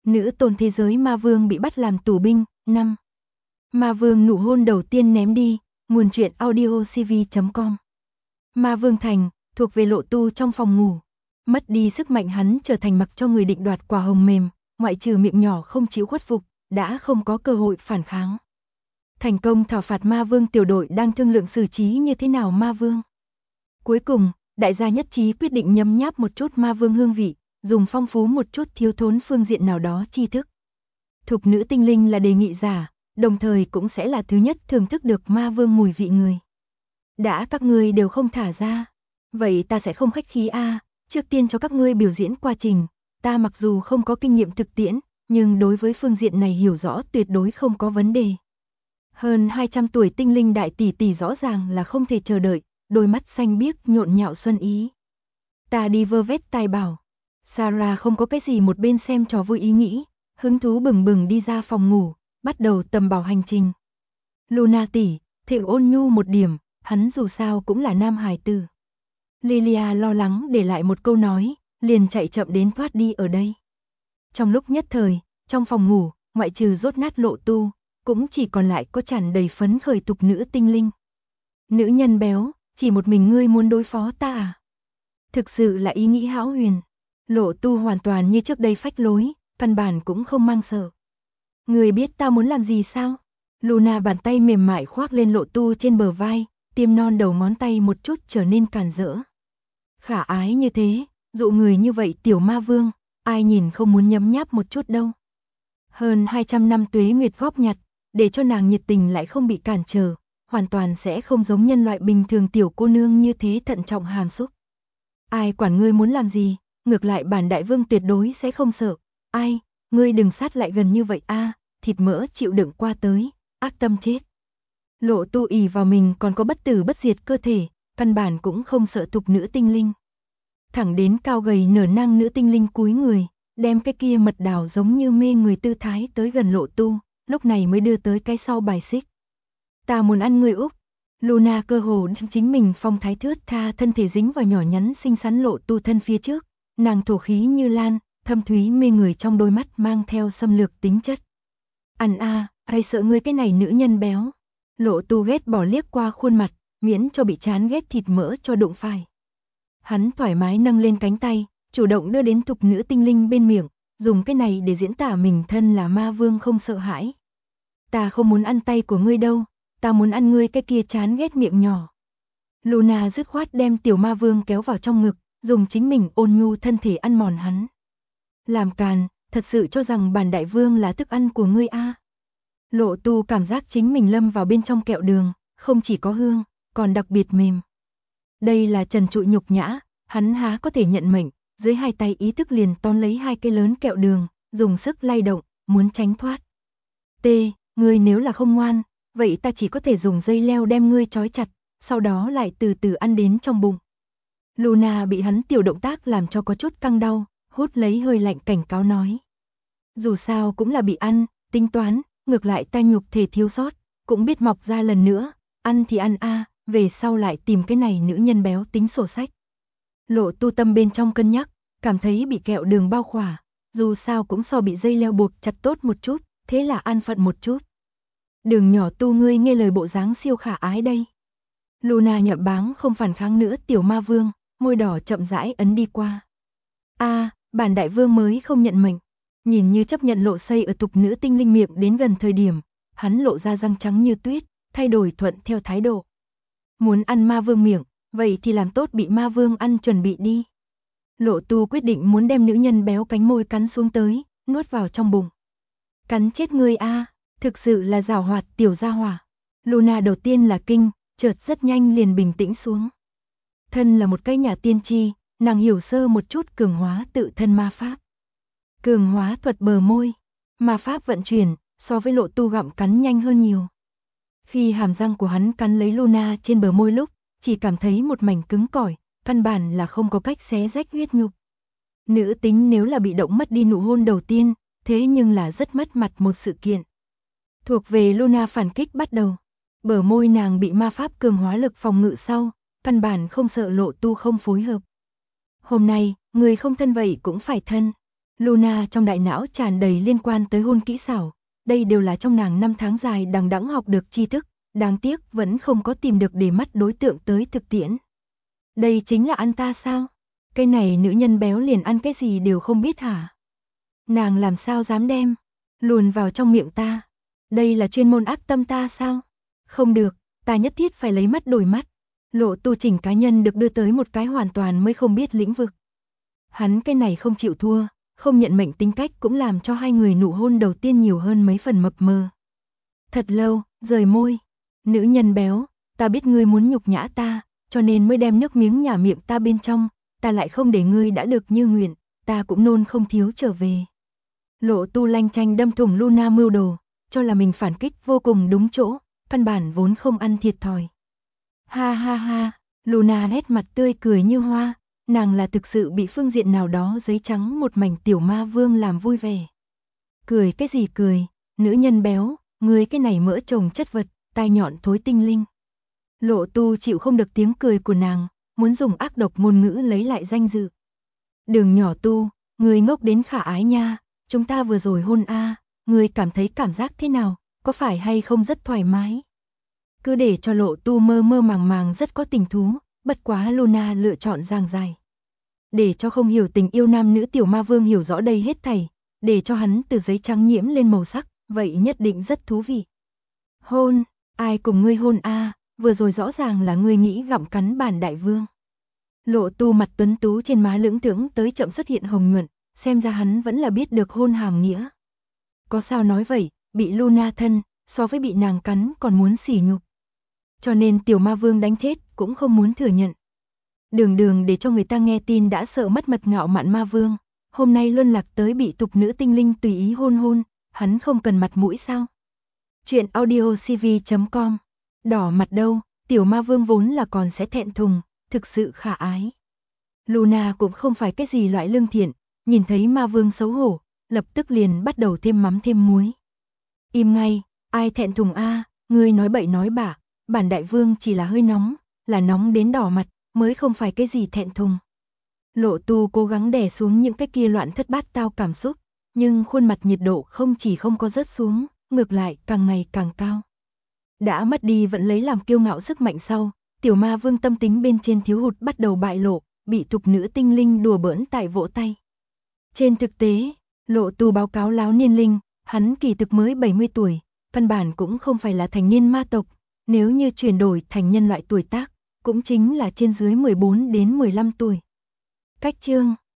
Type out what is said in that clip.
Nữ tôn thế giới ma vương bị bắt làm tù binh. 5. Ma vương nụ hôn đầu tiên ném đi. Nguồn truyện audiocv.com. Ma vương thành, thuộc về Lộ Tu trong phòng ngủ. Mất đi sức mạnh hắn trở thành mặc cho người định đoạt quả hồng mềm, ngoại trừ miệng nhỏ không chịu khuất phục, đã không có cơ hội phản kháng. Thành công thảo phạt ma vương, tiểu đội đang thương lượng xử trí như thế nào ma vương. Cuối cùng, đại gia nhất trí quyết định nhấm nháp một chút ma vương hương vị, dùng phong phú một chút thiếu thốn phương diện nào đó tri thức. Thục nữ tinh linh là đề nghị giả, đồng thời cũng sẽ là thứ nhất thưởng thức được ma vương mùi vị người. Đã các ngươi đều không thả ra, vậy ta sẽ không khách khí trước tiên cho các ngươi biểu diễn quá trình, ta mặc dù không có kinh nghiệm thực tiễn, nhưng đối với phương diện này hiểu rõ tuyệt đối không có vấn đề. Hơn 200 tuổi tinh linh đại tỷ tỷ rõ ràng là không thể chờ đợi, đôi mắt xanh biếc nhộn nhạo xuân ý. Ta đi vơ vét tài bảo. Sarah không có cái gì một bên xem trò vui ý nghĩ, hứng thú bừng bừng đi ra phòng ngủ, bắt đầu tầm bảo hành trình. Luna tỷ, thử ôn nhu một điểm, hắn dù sao cũng là nam hài tử. Lilia lo lắng để lại một câu nói, liền chạy chậm đến thoát đi ở đây. Trong lúc nhất thời, trong phòng ngủ, ngoại trừ rốt nát Lộ Tu, cũng chỉ còn lại có tràn đầy phấn khởi thục nữ tinh linh. Nữ nhân béo, chỉ một mình ngươi muốn đối phó ta à? Thực sự là ý nghĩ hão huyền. Lộ Tu hoàn toàn như trước đây phách lối, căn bản cũng không mang sợ. Ngươi biết ta muốn làm gì sao? Luna bàn tay mềm mại khoác lên Lộ Tu trên bờ vai, tiêm non đầu ngón tay một chút trở nên càn rỡ. Khả ái như thế, dụ người như vậy tiểu ma vương, ai nhìn không muốn nhấm nháp một chút đâu. Hơn 200 năm tuế nguyệt góp nhặt, để cho nàng nhiệt tình lại không bị cản trở, hoàn toàn sẽ không giống nhân loại bình thường tiểu cô nương như thế thận trọng hàm xúc. Ai quản ngươi muốn làm gì, ngược lại bản đại vương tuyệt đối sẽ không sợ. Ai, ngươi đừng sát lại gần như vậy thịt mỡ chịu đựng qua tới, ác tâm chết. Lộ Tu ỷ vào mình còn có bất tử bất diệt cơ thể, căn bản cũng không sợ thục nữ tinh linh. Thẳng đến cao gầy nở nang nữ tinh linh cúi người, đem cái kia mật đào giống như mê người tư thái tới gần Lộ Tu, lúc này mới đưa tới cái sau bài xích. Ta muốn ăn ngươi Úc. Luna cơ hồ chính mình phong thái thướt tha thân thể dính vào nhỏ nhắn xinh xắn Lộ Tu thân phía trước, nàng thổ khí như lan, thâm thúy mê người trong đôi mắt mang theo xâm lược tính chất. Ăn hay sợ ngươi cái này nữ nhân béo. Lộ Tu ghét bỏ liếc qua khuôn mặt, miễn cho bị chán ghét thịt mỡ cho đụng phải. Hắn thoải mái nâng lên cánh tay, chủ động đưa đến thục nữ tinh linh bên miệng, dùng cái này để diễn tả mình thân là ma vương không sợ hãi. Ta không muốn ăn tay của ngươi đâu, ta muốn ăn ngươi cái kia chán ghét miệng nhỏ. Luna dứt khoát đem tiểu ma vương kéo vào trong ngực, dùng chính mình ôn nhu thân thể ăn mòn hắn. Làm càn, thật sự cho rằng bản đại vương là thức ăn của ngươi Lộ Tu cảm giác chính mình lâm vào bên trong kẹo đường, không chỉ có hương, còn đặc biệt mềm. Đây là trần trụi nhục nhã, hắn há có thể nhận mệnh, dưới hai tay ý thức liền tóm lấy hai cây lớn kẹo đường, dùng sức lay động, muốn tránh thoát. Ngươi nếu là không ngoan, vậy ta chỉ có thể dùng dây leo đem ngươi trói chặt, sau đó lại từ từ ăn đến trong bụng. Luna bị hắn tiểu động tác làm cho có chút căng đau, hút lấy hơi lạnh cảnh cáo nói. Dù sao cũng là bị ăn, tính toán, ngược lại ta nhục thể thiếu sót, cũng biết mọc ra lần nữa, ăn thì ăn về sau lại tìm cái này nữ nhân béo tính sổ sách. Lộ Tu tâm bên trong cân nhắc, cảm thấy bị kẹo đường bao khỏa, dù sao cũng so bị dây leo buộc chặt tốt một chút, thế là an phận một chút. Đường nhỏ Tu ngươi nghe lời bộ dáng siêu khả ái đây. Luna nhậm báng không phản kháng nữa tiểu ma vương, môi đỏ chậm rãi ấn đi qua. Bản đại vương mới không nhận mệnh. Nhìn như chấp nhận lộ xây ở thục nữ tinh linh miệng đến gần thời điểm, hắn lộ ra răng trắng như tuyết, thay đổi thuận theo thái độ. Muốn ăn ma vương miệng, vậy thì làm tốt bị ma vương ăn chuẩn bị đi. Lộ Tu quyết định muốn đem nữ nhân béo cánh môi cắn xuống tới, nuốt vào trong bụng. Cắn chết ngươi thực sự là giảo hoạt tiểu gia hỏa. Luna đầu tiên là kinh, chợt rất nhanh liền bình tĩnh xuống. Thân là một cái nhà tiên tri, nàng hiểu sơ một chút cường hóa tự thân ma pháp. Cường hóa thuật bờ môi, ma pháp vận chuyển, so với Lộ Tu gặm cắn nhanh hơn nhiều. Khi hàm răng của hắn cắn lấy Luna trên bờ môi lúc, chỉ cảm thấy một mảnh cứng cỏi, căn bản là không có cách xé rách huyết nhục. Nữ tính nếu là bị động mất đi nụ hôn đầu tiên, thế nhưng là rất mất mặt một sự kiện. Thuộc về Luna phản kích bắt đầu. Bờ môi nàng bị ma pháp cường hóa lực phòng ngự sau, căn bản không sợ Lộ Tu không phối hợp. Hôm nay, người không thân vậy cũng phải thân. Luna trong đại não tràn đầy liên quan tới hôn kỹ xảo, đây đều là trong nàng 5 tháng dài đằng đẵng học được tri thức, đáng tiếc vẫn không có tìm được để mắt đối tượng tới thực tiễn. Đây chính là ăn ta sao? Cái này nữ nhân béo liền ăn cái gì đều không biết hả? Nàng làm sao dám đem luồn vào trong miệng ta? Đây là chuyên môn ác tâm ta sao? Không được, ta nhất thiết phải lấy mắt đổi mắt. Lộ tu chỉnh cá nhân được đưa tới một cái hoàn toàn mới không biết lĩnh vực. Hắn cái này không chịu thua, không nhận mệnh tính cách cũng làm cho hai người nụ hôn đầu tiên nhiều hơn mấy phần mập mờ. Thật lâu, rời môi. Nữ nhân béo, ta biết ngươi muốn nhục nhã ta, cho nên mới đem nước miếng nhả miệng ta bên trong, ta lại không để ngươi đã được như nguyện, ta cũng nôn không thiếu trở về. Lộ tu lanh chanh đâm thủng Luna mưu đồ, cho là mình phản kích vô cùng đúng chỗ, căn bản vốn không ăn thiệt thòi. Ha ha ha, Luna nét mặt tươi cười như hoa, nàng là thực sự bị phương diện nào đó giấy trắng một mảnh tiểu ma vương làm vui vẻ. Cười cái gì cười, nữ nhân béo, ngươi cái này mỡ chồng chất vật, tai nhọn thối tinh linh. Lộ tu chịu không được tiếng cười của nàng, muốn dùng ác độc ngôn ngữ lấy lại danh dự. Đường nhỏ tu, ngươi ngốc đến khả ái nha, chúng ta vừa rồi hôn ngươi cảm thấy cảm giác thế nào, có phải hay không rất thoải mái? Cứ để cho lộ tu mơ mơ màng màng rất có tình thú, bất quá Luna lựa chọn giang dài. Để cho không hiểu tình yêu nam nữ tiểu ma vương hiểu rõ đây hết thảy, để cho hắn từ giấy trắng nhiễm lên màu sắc, vậy nhất định rất thú vị. Hôn, ai cùng ngươi hôn vừa rồi rõ ràng là ngươi nghĩ gặm cắn bản đại vương. Lộ tu mặt tuấn tú trên má lưỡng thưởng tới chậm xuất hiện hồng nhuận, xem ra hắn vẫn là biết được hôn hàm nghĩa. Có sao nói vậy, bị Luna thân, so với bị nàng cắn còn muốn sỉ nhục. Cho nên tiểu ma vương đánh chết cũng không muốn thừa nhận. Đường để cho người ta nghe tin đã sợ mất mật ngạo mạn ma vương, hôm nay luân lạc tới bị tục nữ tinh linh tùy ý hôn, hắn không cần mặt mũi sao? Chuyện audiocv.com. Đỏ mặt đâu, tiểu ma vương vốn là còn sẽ thẹn thùng, thực sự khả ái. Luna cũng không phải cái gì loại lương thiện, nhìn thấy ma vương xấu hổ, lập tức liền bắt đầu thêm mắm thêm muối. Im ngay, ai thẹn thùng ngươi nói bậy nói bạ, bản đại vương chỉ là hơi nóng, là nóng đến đỏ mặt, mới không phải cái gì thẹn thùng. Lộ tu cố gắng đè xuống những cái kia loạn thất bát tao cảm xúc, nhưng khuôn mặt nhiệt độ không chỉ không có rớt xuống, ngược lại càng ngày càng cao. Đã mất đi vẫn lấy làm kiêu ngạo sức mạnh sau, tiểu ma vương tâm tính bên trên thiếu hụt bắt đầu bại lộ, bị tục nữ tinh linh đùa bỡn tại vỗ tay. Trên thực tế, lộ tu báo cáo láo niên linh, hắn kỳ thực mới 70 tuổi, căn bản cũng không phải là thành niên ma tộc, nếu như chuyển đổi thành nhân loại tuổi tác, cũng chính là trên dưới 14 đến 15 tuổi. Cách chương